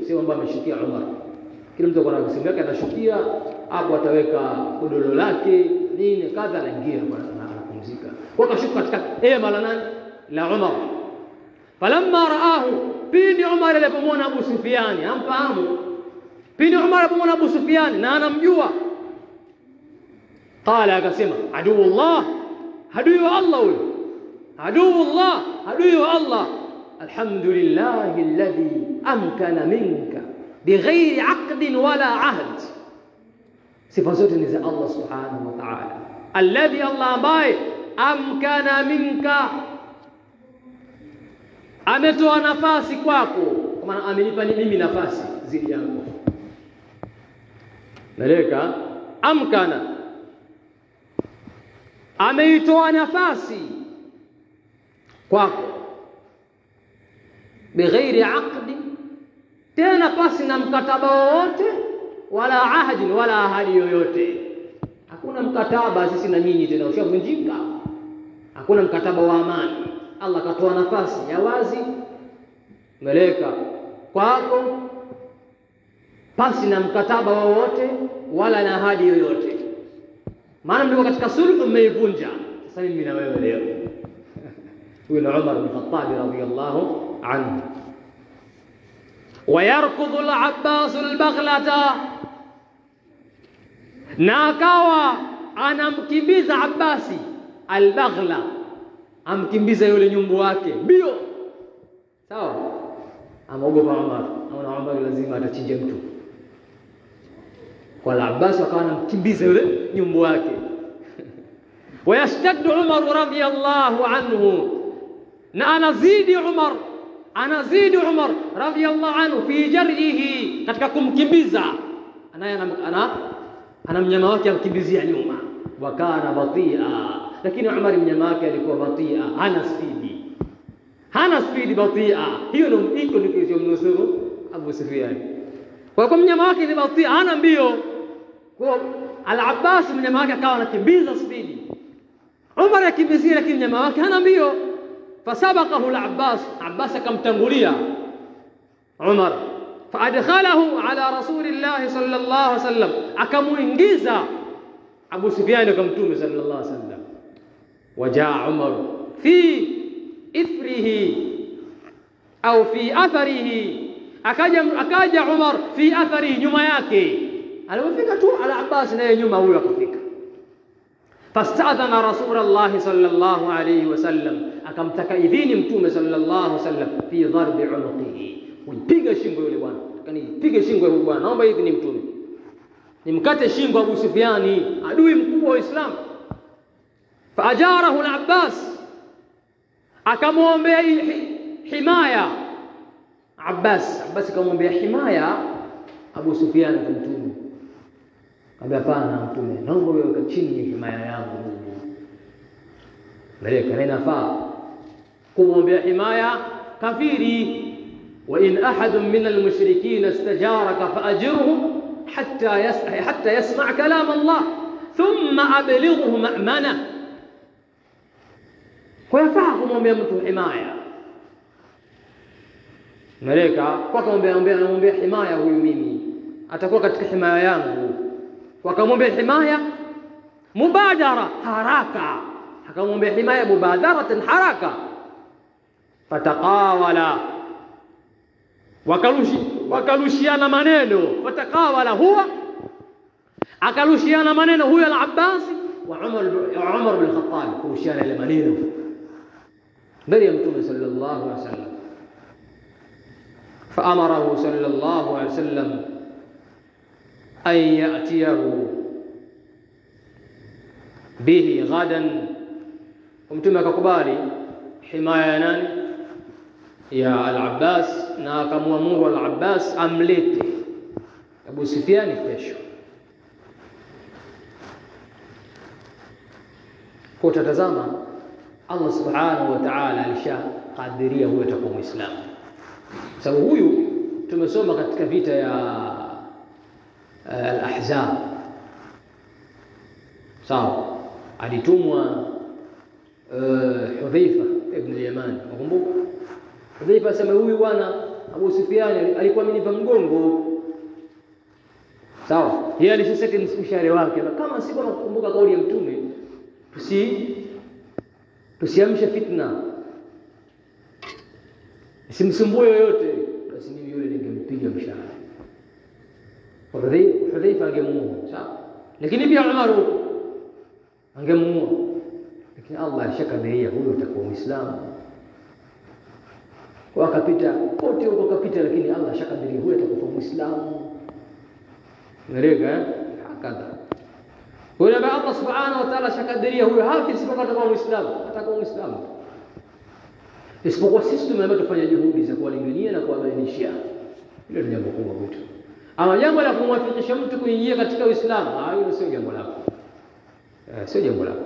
sio kwamba ameshukia Umar. Kila mtu kwa sehemu yake anashukia, hapo ataweka godoro lake nini kadha, anaingia anapumzika. Kwa kashuka katika hema la nani? La Umar. Falamma raahu, pindi Umar alipomwona Abu Sufyan, amfahamu. Pindi Umar alipomwona Abu Sufyan na anamjua, qala, akasema aduullah, adui wa Allah huyo, aduullah, adui wa Allah. Alhamdulillahi alladhi amkana minka bighairi aqdin wala ahd. Sifa zote ni za Allah subhanahu wa ta'ala. Alladhi, Allah ambaye amkana minka, ametoa nafasi kwako, kwa maana amenipa mimi nafasi zidi yangu. Malaika amkana, ameitoa nafasi kwako, bighairi aqdi, tena pasi na mkataba wowote, wala ahadi, wala ahadi yoyote. Hakuna mkataba sisi na nyinyi tena, ushavunjika. Hakuna mkataba wa amani. Allah katoa nafasi ya wazi, malaika kwako, pasi na mkataba wowote wala na ahadi yoyote. Maana mlikuwa katika sulhu, mmeivunja. Sasa mimi na wewe leo. Huyo ni Umar bin Khattab radhiyallahu anhu. Wayarkudhu al-Abbas al-baghlata, na akawa anamkimbiza Abbasi al-baghla, amkimbiza yule nyumbu wake mbio. Sawa, amogopa Umar, na Umar lazima atachinja mtu. Kwa Abbas akawa anamkimbiza yule nyumbu wake. Wayashtaddu Umar radhiyallahu anhu, na anazidi Umar radhiyallahu anhu fi jar'ihi, katika kumkimbiza. Ana mnyama wake amkimbizia nyuma. Wa kana batia, lakini Umar mnyama wake alikuwa batia, hana spidi batia. Hiyo ndio iko mnusuru Abu Sufyan. Kwa mnyama wake ni batia, hana mbio. Kwa Al-Abbas mnyama wake akawa anakimbiza spidi. Umar akimbizia, lakini mnyama wake hana mbio. Fasabaqahu Al-Abbas akamtangulia Umar, faadkhalahu ala Rasulillah sallallahu alaihi wasallam, akamuingiza Abu Sufyan kwa Mtume sallallahu alaihi wasallam. Wajaa Umar fi ithrihi au fi atharihi, akaja Umar fi atharihi, nyuma yake. Alipofika tu Al-Abbas naye nyuma huyo akafika. Fasta'adhana Rasulullah sallallahu alayhi wasallam, akamtaka idhini Mtume sallallahu alayhi wasallam fi dharbi unuqihi, kupiga shingo yule bwana. Kanipige shingo yule bwana, naomba idhini Mtume, nimkate shingo Abu Sufyani, adui mkubwa wa Uislamu. Faajarahu Al-Abbas, akamwombea himaya. Abbas akamwombea himaya Abu Sufyan kwa Mtume. Akamwambia, hapana Mtume, naomba wewe chini ya himaya yangu. Malaika inafaa kumwombea himaya kafiri. Wa in ahadun min al-mushrikeen istajaraka faajirhu hatta yasma' kalam Allah thumma ablighuhu ma'mana. Kwa yafaa kumwombea mtu himaya. Malaika kwa kumwombea himaya, huyu mimi atakuwa katika himaya yangu. Wakamwombea himaya mubadara, haraka. Akamwombea himaya mubadaratan, haraka. Fataqawala, wakarushiana maneno. Fataqawala huwa, akarushiana maneno huyo Al-Abbas wa Umar bin Khattab, kurushiana ile maneno mbele ya Mtume sallallahu alaihi wasallam. Faamarahu sallallahu alaihi wasallam an ya'tiyahu bihi ghadan. Mtume akakubali himaya ya nani? Ya Al-Abbas, na akamwamuru Al-Abbas amlete Abu Sufyan kesho. Kwa tatazama, Allah subhanahu wa ta'ala alishakadiria huyo atakuwa Muislamu. Sababu huyu tumesoma katika vita ya Al-Ahzab. Sawa, alitumwa Hudhaifa ibn al-Yaman. Unakumbuka? Hudhaifa sema huyu bwana Abu Sufyan alikuwa amenipa mgongo. Sawa, yeye alishaseti mshahara wake. Kama siko nakumbuka kauli ya Mtume, tusiamshe fitna, simsumbue yoyote, basi mimi yule ningempiga mshahara. Hudhaifa angemuua, sawa, lakini pia Umar angemuua, lakini Allah alishakadiria huyo atakuwa Muislamu. Kwa akapita kote huko akapita, lakini Allah alishakadiria huyo atakuwa Muislamu. Mereka hakadha. Huyo Allah subhanahu wa ta'ala alishakadiria huyo hafi isipokuwa atakuwa Muislamu, atakuwa Muislamu. Isipokuwa sisi tumeamua tufanye juhudi za kuwalingania na kuwabainishia. Hilo ni jambo kubwa kwetu. Ama jambo la kumwafikisha mtu kuingia katika Uislamu, hilo sio jambo lako. Sio jambo lako.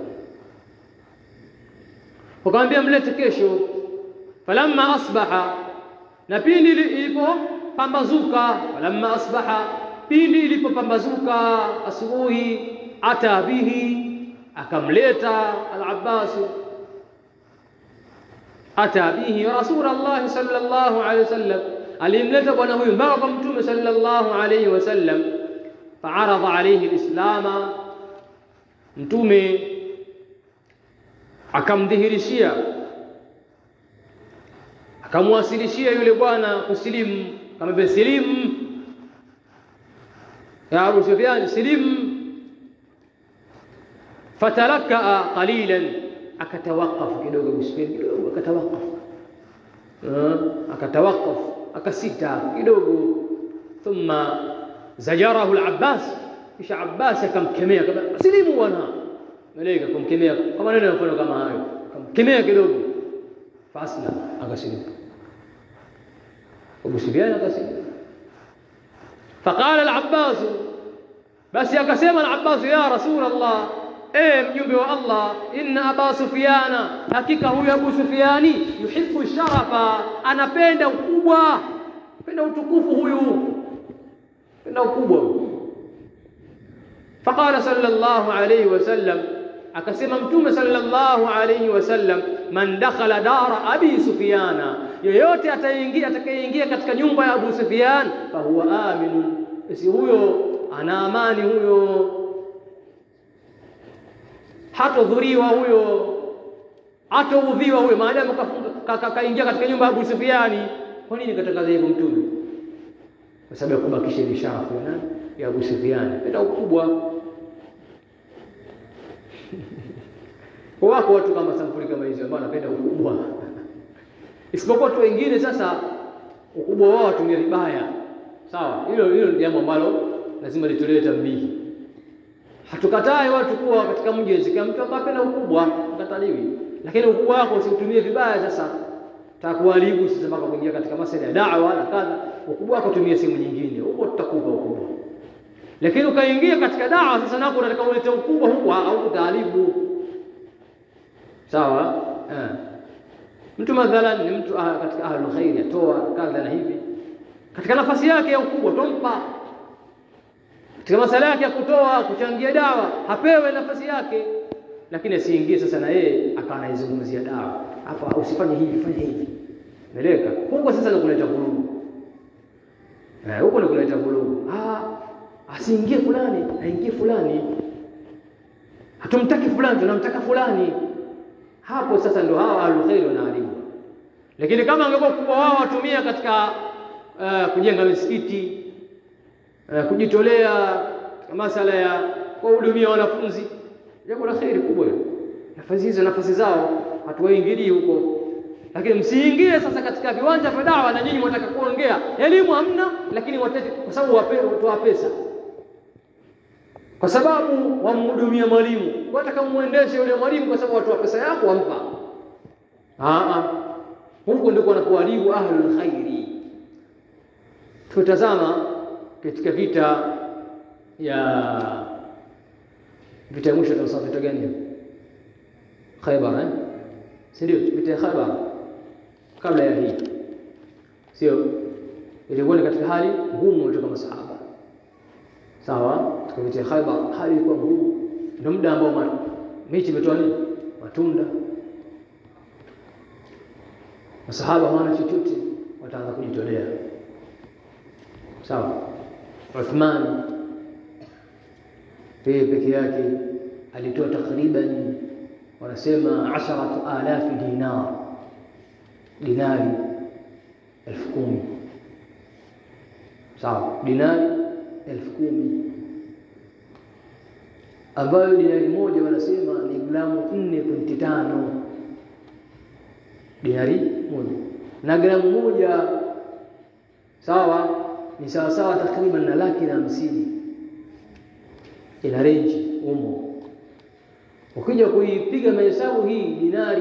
Wakamwambia mlete kesho. Falamma asbaha, na pindi ilipopambazuka, falamma asbaha, pindi ilipopambazuka asubuhi, ata bihi, akamleta al-Abbas, ata bihi Rasulullah sallallahu alaihi wasallam, alimleta bwana huyu mpaka kwa Mtume sallallahu alaihi wasallam. Fa'arada alayhi al-Islam, Mtume akamdhihirishia, akamwasilishia yule bwana kusilimu, kama besilimu ya Abu Sufyan, silimu. Fatalaka qalilan, akatawaqaf kidogo Abu Sufyan, kidogo akatawaqaf, akasita kidogo. Thumma zajarahu al-Abbas, kisha Abbas akamkemea, kama silimu bwana, malaika kumkemea kama neno mfano kama hayo, akamkemea kidogo. Fasla, akasilimu Abu Sufyan, akasilimu. Faqala al-Abbas, basi akasema al-Abbas, ya Rasulullah, mjumbe wa Allah, inna Aba Sufyana, hakika huyu Abu Sufyani, yuhibbu sharafa, anapenda ukubwa, anapenda utukufu huyu, anapenda ukubwa. Faqala sallallahu alayhi wasallam, akasema Mtume sallallahu alayhi wasallam, man dakhala dara Abi Sufyana, yeyote atakayeingia katika nyumba ya Abu Sufyan, fa huwa aminun, basi huyo ana amani, huyo hatodhuriwa, huyo hataudhiwa, huyo maadamu kaingia katika nyumba ya Abu Sufyani. Kwa nini katangaza hivyo Mtume? Kwa sababu ya kubakisha ile sharafu ya Abu Sufyani, ndio ukubwa. Wako watu kama sampuli kama hizo ambao wanapenda ukubwa. Isipokuwa watu wengine sasa ukubwa wao watumia vibaya. Sawa? Hilo ni jambo ambalo lazima litolewe tambihi. Hatukatai watu kuwa katika mjezi, kama mtu anapenda ukubwa, ukataliwi. Lakini ukubwa wako usiutumie vibaya sasa. Takuharibu sasa mpaka kuingia katika masuala ya da'wa na kadha. Ukubwa wako tumie sehemu nyingine. Huko tutakupa ukubwa. Lakini ukaingia katika da'wa sasa nako unataka ulete ukubwa huko au utaharibu. Sawa? Mtu mathalan ni mtu katika ahlul khair, atoa kadha na hivi, katika nafasi yake ya ukubwa tumpa, katika masala yake ya kutoa kuchangia dawa hapewe nafasi yake, lakini asiingie sasa na yeye akawa anaizungumzia dawa hapa, usifanye hivi, fanya hivi, meleka huko. Sasa ni kuleta vurugu, huko ni kuleta vurugu. Asiingie fulani, aingie fulani, hatumtaki fulani, tunamtaka fulani. Hapo sasa ndo hawa ahlul wanaharibu. Lakini kama angekuwa kubwa wao watumia katika kujenga misikiti, kujitolea katika masala ya kuhudumia wanafunzi, jambo la khairi kubwa. Nafasi zao hatuwaingilii huko. Lakini msiingie sasa katika viwanja vya dawa na nyinyi mtaka kuongea. Elimu hamna, lakini wataka kwa sababu watoa pesa. Kwa sababu wamhudumia mwalimu, wataka muendeshe yule mwalimu kwa sababu watoa pesa yako wampa. Huko ndiko wanapoharibu ahlul khairi. Tutazama katika vita ya mwisho ndio vita gani? Khaybar, si ndio? Vita ya Khaybar kabla ya hii, sio? Ilikuwa katika hali ngumu kutoka masahaba. Sawa, katika vita ya Khaybar hali ilikuwa ngumu. Ndio muda ambao mechi imetoa nini? Matunda. Masahaba hawana chochote, wataanza kujitolea. Sawa. Uthman peke yake alitoa takriban wanasema 10,000 dinari 10,000. Sawa, dinari 10,000 ambayo dinari moja wanasema ni gramu 4.5. Dinari moja na gramu moja sawa ni sawa takriban na 150,000. Ina range umo. Ukija kuipiga mahesabu hii dinari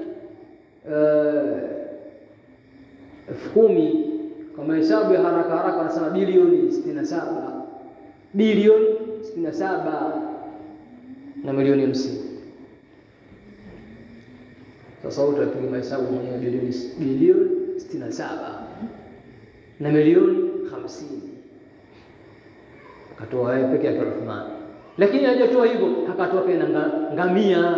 10,000 kwa mahesabu ya haraka wanasema bilioni 67 na milioni 50. Sasa utapiga mahesabu mwenyewe bilioni 67 na milioni 50. Akatoa yeye peke yake Uthman. Lakini hajatoa hivyo, akatoa pia na ngamia.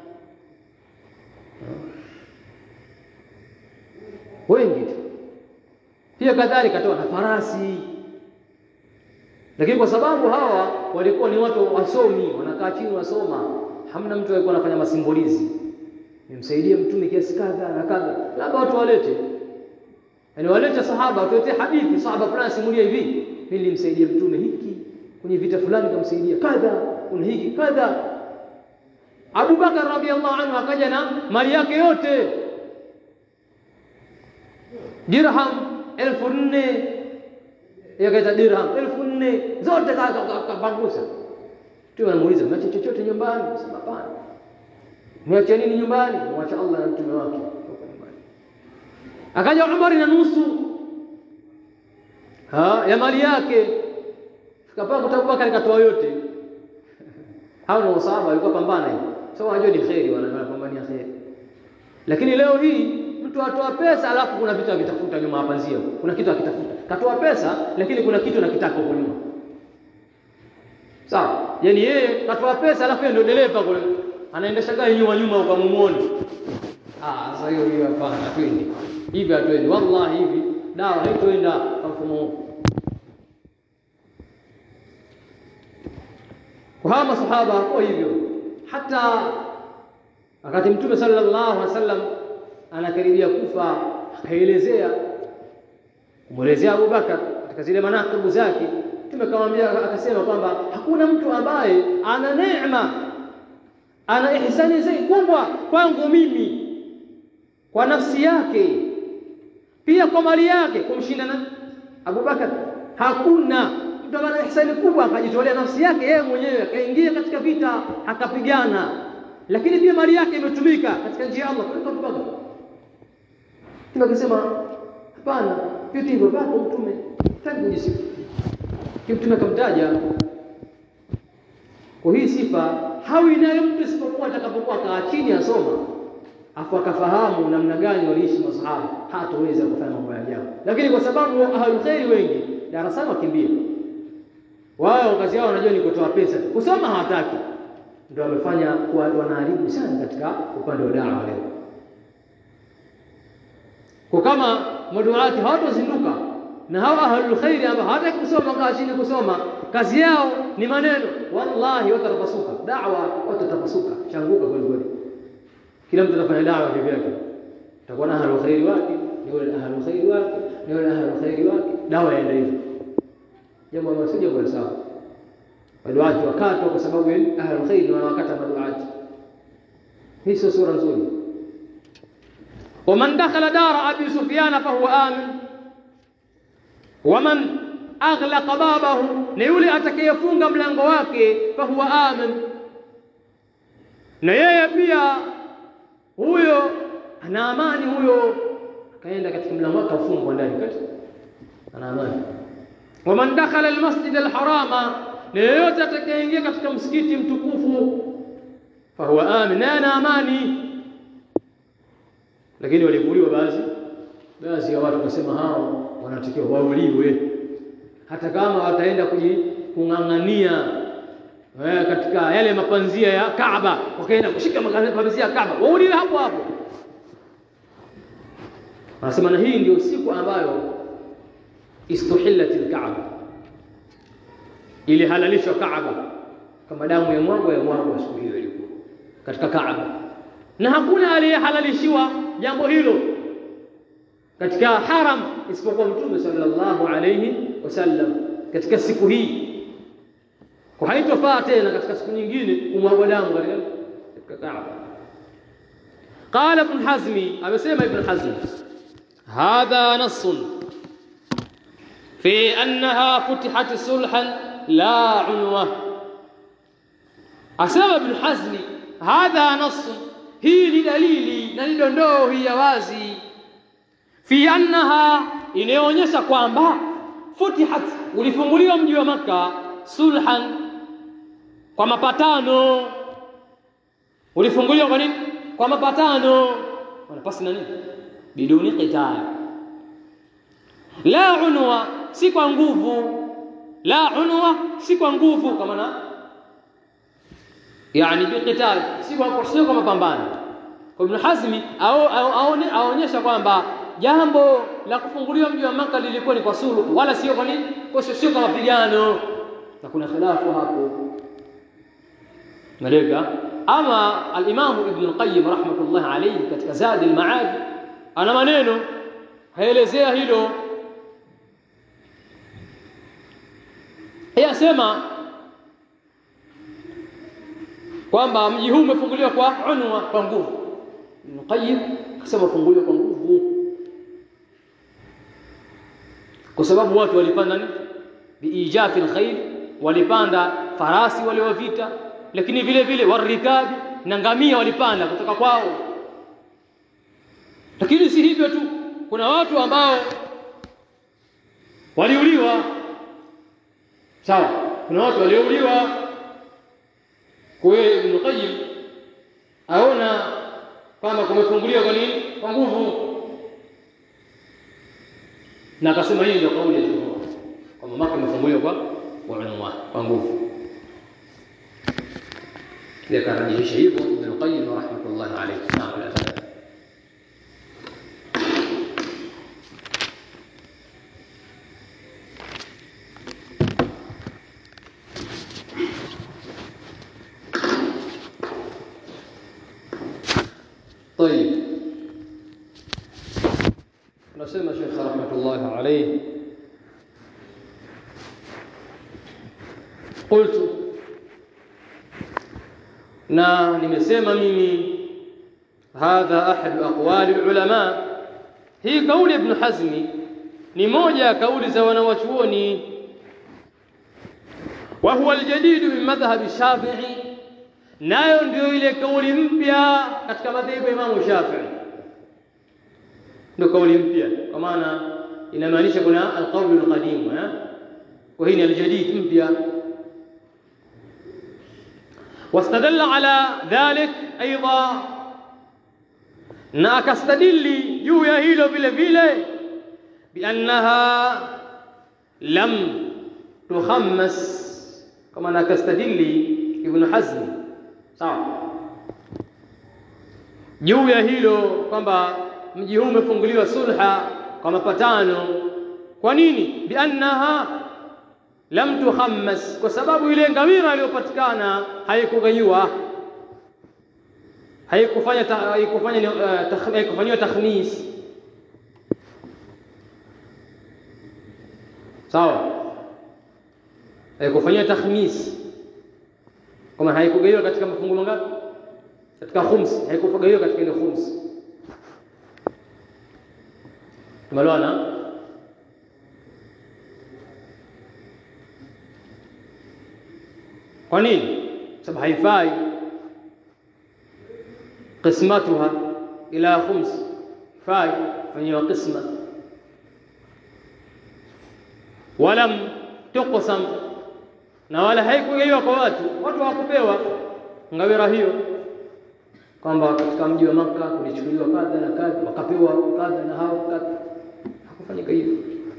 Wengi tu. Pia kadhalika akatoa na farasi. Lakini kwa sababu hawa walikuwa ni watu wasomi, wanakaa chini wasoma, hamna mtu alikuwa anafanya masimbolizi. Nimsaidie mtume kiasi kadha na kadha. Labda watu walete. Yaani walete sahaba, watuletee hadithi, sahaba fulani simulia hivi. Mimi nimsaidie mtume hiki, kwenye vita fulani kumsaidia kadha, kuna hiki kadha. Abu Bakar radhiallahu anhu akaja na mali yake yote. Dirham 4,000. Yakaita dirham 4,000 zote kapangusa. Tu anamuuliza, "Mwache chochote nyumbani?" Sema, "Hapana." "Mwache nini nyumbani?" "Mwache Allah na mtume wake." Akaja Umar na nusu ya mali yake. Fikapaa kwa Abu Bakar katoa yote. Hao ni wasahaba walikuwa pambana hivi. Sio wajua ni khairi, wanapambania khairi. Lakini leo hii mtu atoa pesa alafu kuna vitu akitafuta nyuma hapa nzio. Kuna kitu akitafuta. Katoa pesa lakini kuna kitu anakitaka huko nyuma. Sawa? Yaani yeye katoa pesa alafu ndio dereva kule. Anaendesha gari nyuma ukamumuone. Sasa hiyo hapana, twende. Hivi hatuendi. Wallahi hivi dawa haitoenda kwa mfumo huu. Kwa hawa masahaba kwa hivyo hata wakati Mtume sallallahu alaihi wasallam anakaribia kufa akaelezea kumwelezea Abu Bakar katika zile manaqibu zake. Mtume akamwambia akasema kwamba hakuna mtu ambaye ana neema ana ihsani zaidi kubwa kwangu mimi kwa nafsi yake pia kwa mali yake kumshinda na Abu Bakar. Hakuna mtu ana ihsani kubwa akajitolea nafsi yake yeye mwenyewe akaingia katika vita akapigana, lakini pia mali yake imetumika katika njia ya Allah kuliko Abu Bakar. Tunasema hapana, vitu hivyo vako mtume tangu jisifu. Mtume akamtaja kwa hii sifa, hawi nayo mtu isipokuwa atakapokuwa kaa chini asoma afu akafahamu namna gani waliishi masahaba, hataweza kufanya mambo ya ajabu. Lakini kwa sababu ahlul khair wengi darasani wakimbia, wao kazi yao wanajua ni kutoa pesa, kusoma hawataki, ndio wamefanya kuwa wanaharibu sana katika upande wa dawa leo. Kwa kama maduati hawatozinduka na hawa ahlul khair ambao hawataki kusoma kaa chini kusoma, kazi yao ni maneno, wallahi watatapasuka da'wa, watatapasuka changuka kweli kweli. Kila mtu anafanya da'wa kivyake, atakuwa na ahlul khair wake, ni wale ahlul khair wake, ni wale ahlul khair wake, dawa yaenda hivyo. Jambo ambalo sio jambo sawa. Maduati wakati kwa sababu ahlul khair ndio wanakata maduati, hii sio sura nzuri. ومن دخل دار أبي سفيان فهو آمن ومن أغلق بابه نيولي أتكيفونغ ملango wake فهو آمن, na yeye pia huyo ana amani, huyo akaenda katika mlango wake afungwa ndani kati ana amani. ومن دخل المسجد الحرام, na yeyote atakayeingia katika msikiti mtukufu فهو آمن, na ana amani. Lakini walivuliwa baadhi ya watu kusema hao wanatakiwa wauliwe, hata kama wataenda kung'ang'ania katika yale mapanzia ya Kaaba, wakaenda kushika mapanzia ya Kaaba, wauliwe hapo hapo. Anasema na hii ndio siku ambayo istuhillatil Kaaba, ili halalishwa Kaaba, kama damu ya mwangu siku hiyo ilikuwa katika Kaaba, na hakuna aliyehalalishiwa jambo hilo katika haram isipokuwa Mtume sallallahu alayhi wasallam katika siku hii. Kwa haitofaa tena katika siku nyingine kumwaga damu katika Kaaba. Qala Ibn Hazmi, amesema Ibn Hazmi, hadha nassun fi annaha futihat sulhan la unwa. Asema Ibn Hazmi, hadha nassun, hii ni dalili na ni dondoo hii ya wazi, fi annaha, inaonyesha kwamba futihat, ulifunguliwa mji wa Makkah sulhan, kwa mapatano. Ulifunguliwa kwa nini? Kwa mapatano. Wanapasi na nini? Biduni qital, la unwa, si kwa nguvu. La unwa, si kwa nguvu, kama na yani biqital, si kwa mapambano. Kwa Ibn Hazmi aonyesha kwamba jambo la kufunguliwa mji wa Makkah lilikuwa ni kwa suluhu, wala sio kwa nini? Sio kwa mapigano, na kuna khilafu hapo. Maleka ama al-Imam Ibn al-Qayyim rahmatullah alayhi katika Zad al-Ma'ad ana maneno haelezea hilo. Yasema kwamba mji huu umefunguliwa kwa unwa, kwa nguvu. Ibn al-Qayyim akasema funguliwa kwa nguvu kwa sababu watu walipanda nini? Biijafi al-khayl, walipanda farasi wale wa vita, lakini vile vile warikabi, na ngamia walipanda kutoka kwao. Lakini si hivyo tu, kuna watu ambao waliuliwa. Sawa, kuna watu waliuliwa. Kwa hiyo Ibn Qayyim aona kwamba kumefunguliwa kwa nini? Kwa nguvu. Na akasema hii ndio kauli ya jumhur, kwamba Makkah imefunguliwa kwa nguvu. Yakarajihisha hivyo Ibn Qayyim rahmatullah alayhi. طيب، نسمع شيخ رحمة الله عليه قلت، na nimesema mimi, hadha ahadu aqwali ulama, hii kauli Ibn Hazmi ni moja ya kauli za wanawachuoni. Wa huwa aljadid min madhhab Shafi'i, nayo ndio ile kauli mpya katika madhhabu ya Imam Shafi'i. Ndio kauli mpya, kwa maana inamaanisha kuna alqawl alqadim, wa hii ni aljadid mpya. واستدل على ذلك ايضا، na akastadili juu ya hilo vile vile, biannaha lam tukhammas, kama na akastadili Ibn Hazm, sawa, juu ya hilo kwamba mji huu umefunguliwa sulha kwa mapatano. Kwa nini? Biannaha lam tukhammas, kwa sababu ile ngamira iliyopatikana haikugaiwa, haikufanywa takhmis. Sawa, haikufanywa takhmis, kama haikugaiwa katika mafungu mangapi? Katika khums, haikugaiwa katika ile khums. Tumeelewana? Kwa nini? Sababu haifai qismatuha ila khums, fai fanyiwa qisma. Walam tuqsam, na wala haikugaiwa kwa watu hawakupewa ngawira hiyo, kwamba katika mji wa Makkah kulichukuliwa kadha na kadha, wakapewa kadha na hao kadha. Hakufanyika hivyo.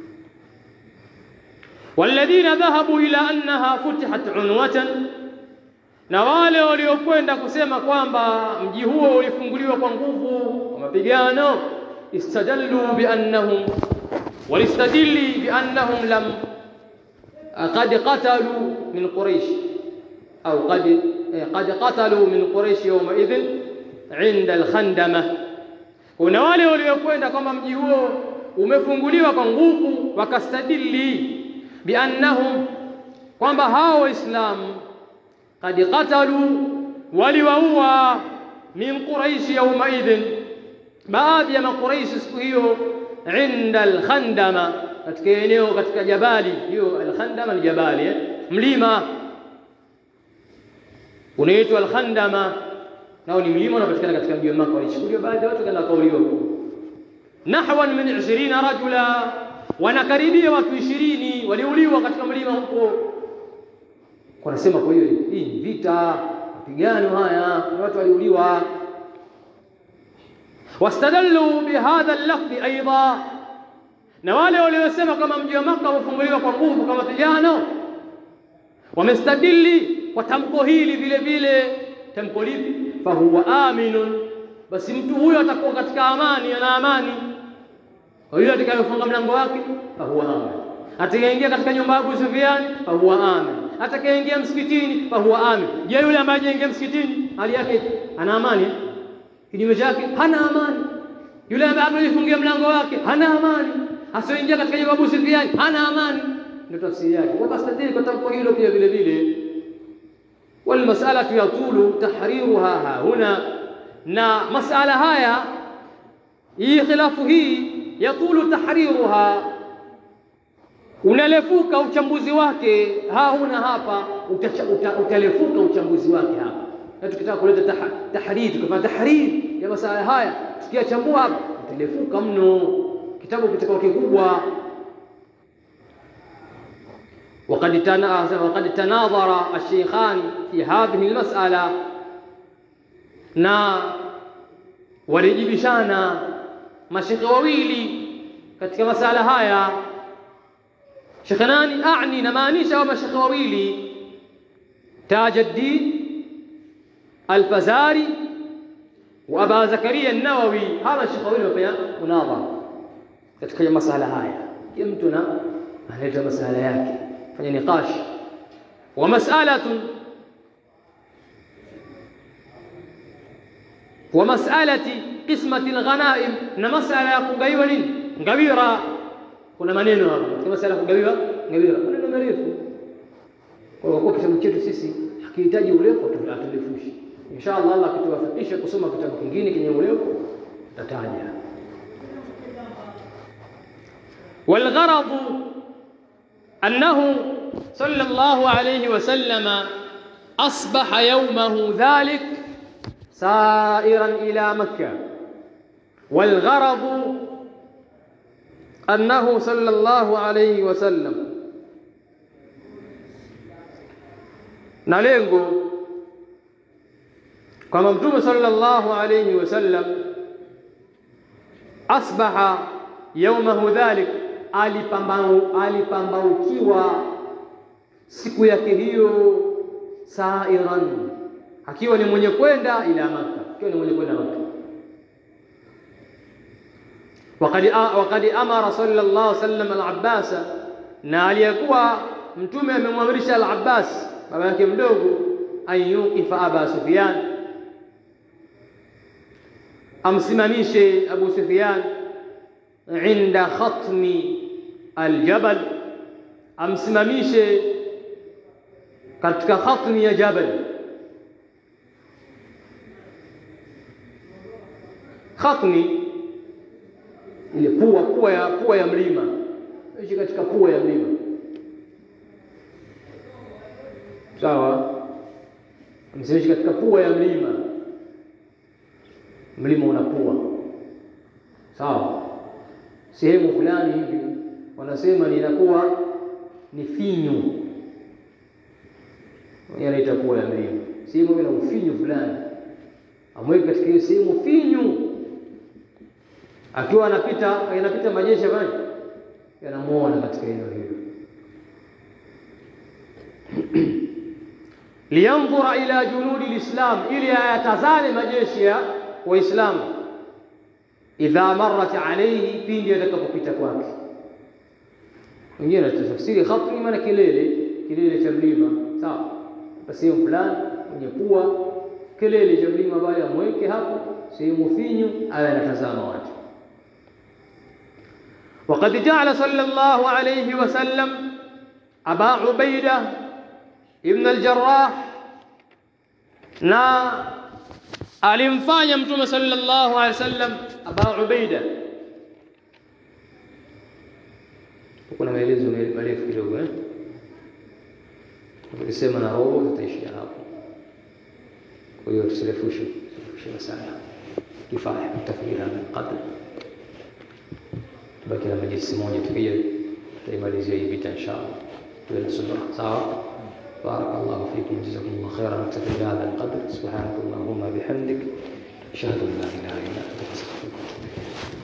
والذين ذهبوا إلى أنها فتحت عنوة, na wale waliokwenda kusema kwamba mji huo ulifunguliwa kwa nguvu kwa mapigano, استدلوا بأنهم والاستدل بأنهم لم قد قتلوا من قريش أو قد قتلوا من قريش يومئذ عند الخندمة. Kuna wale waliokwenda kwamba mji huo umefunguliwa kwa nguvu, wakastadili biannahum, kwamba hao waislamu qad qatalu, waliwaua min quraish yawmaidhin, baadhi ya makuraish siku hiyo, inda al-Khandama, katika eneo katika jabali hiyo. Al-Khandama ni jabali, mlima unaitwa al-Khandama, nao ni mlima unapatikana katika mji wa Makka. Walichukuliwa baadhi ya watu kana kauliwa nahwan min 20 rajula, wanakaribia watu 20 waliuliwa katika mlima huko. Wanasema kwa hiyo hii ni vita, mapigano haya, watu waliuliwa. Wastadallu bihadha al-lafzi aidha, na wale waliosema kama mji wa Makka umefunguliwa kwa nguvu kama mapigano, wamestadili kwa tamko hili vile vile. Tamko lipi? Fa huwa aminun, basi mtu huyo atakuwa katika amani, ana amani. Kwa hiyo atakayefunga mlango wake fa huwa amin, atakayeingia katika nyumba ya Abu Sufyan fa huwa amin, atakayeingia msikitini fa huwa amin. Je, yule ambaye anaingia msikitini hali yake ana amani? Kinyume chake hana amani. Yule ambaye amefungia mlango wake hana amani, asioingia katika nyumba ya Abu Sufyan hana amani. Ndio tafsiri yake. Wakastadili kwa tamko hilo pia vile vile. Wal mas'alatu yatulu tahriruha ha huna, na mas'ala haya hii khilafu hii yatulu tahriruha, unalefuka uchambuzi wake. Ha huna hapa, utalefuka uchambuzi wake hapa. Na tukitaka kuleta tahriri, tukafanya tahriri ya masala haya, tukiachambua hapa utalefuka mno, kitabu kitakuwa kikubwa. وقد تناظر الشيخان في هذه المسألة، na walijibishana mashekhe wawili katika masala haya. Shekhe nani? Aani, namaanisha wa mashekhe wawili, Tajuddin Al-Fazari wa Aba Zakaria An-Nawawi. Hawa shekhe wawili wafanya munadhara katika masala haya. Kila mtu na analeta masala yake, fanya niqash. Wa mas'alatun wa mas'alati qismati al-ghanaim, na masala ya kugawiwa nini? Ngawira. Kuna maneno hapa katika masala ya kugawiwa ngawira, maneno marefu. Kwa kitabu chetu sisi hakihitaji urefu, atulefushi. Inshallah Allah akituwafikisha kusoma kitabu kingine kenye urefu tutataja. Wal gharad annahu sallallahu alayhi wa sallama asbaha yawmahu dhalik سائرا إلى مكة. والغرض أنه صلى الله عليه وسلم, نالengo kama mtume sallallahu alayhi wasallam asbaha yawmahu dhalik, alipambaukiwa siku yake hiyo, sairan, akiwa ni mwenye kwenda ila Makka, akiwa ni mwenye kwenda Makka. Waqad amara sallallahu alayhi wasallam al-Abbas, na aliyekuwa mtume amemwamrisha al-Abbas baba yake mdogo, ayuqifa Aba Sufyan, amsimamishe Abu Sufyan inda khatmi al-jabal, amsimamishe katika khatmi ya jabal. Khatmi ile pua ya mlima, ishi katika pua ya mlima, sawa. Msiishi katika pua ya mlima, mlima una pua, sawa. Sehemu fulani hivi wanasema inakuwa ni finyu, yanaita pua ya mlima. Sehemu ina ufinyu fulani, amweka katika hiyo sehemu finyu, akiwa anapita majeshi bali yanamuona katika eneo hilo. Liyanzura ila junudi alislam, ili ayatazame majeshi ya Waislamu. idha marrat alayhi, pindi atakapopita kwake. Wengine tafsiri khatmi maana kilele cha mlima, sawa, sehemu fulani kwenye pua, kilele cha mlima bali amweke hapo, sehemu finyu awe anatazama watu. Waqad ja'ala sallallahu alayhi wasallam Aba Ubaida ibn al-Jarrah, na alimfanya Mtume sallallahu alayhi wasallam Aba Ubaida. Kuna maelezo marefu kidogo tukisema na roho tutaishia hapo, kwa hiyo tusirefushe sana. Kifaya tafsiri hapa qadr, baki na majlisi moja tukija tuimalizie hii vita inshallah. sawa. Barakallahu fikum, jazakumullahu khairan. Naktafi bihadha alqadr. Subhanakallahumma bihamdik, ashhadu an la ilaha illa anta, astaghfiruka wa atubu ilayk.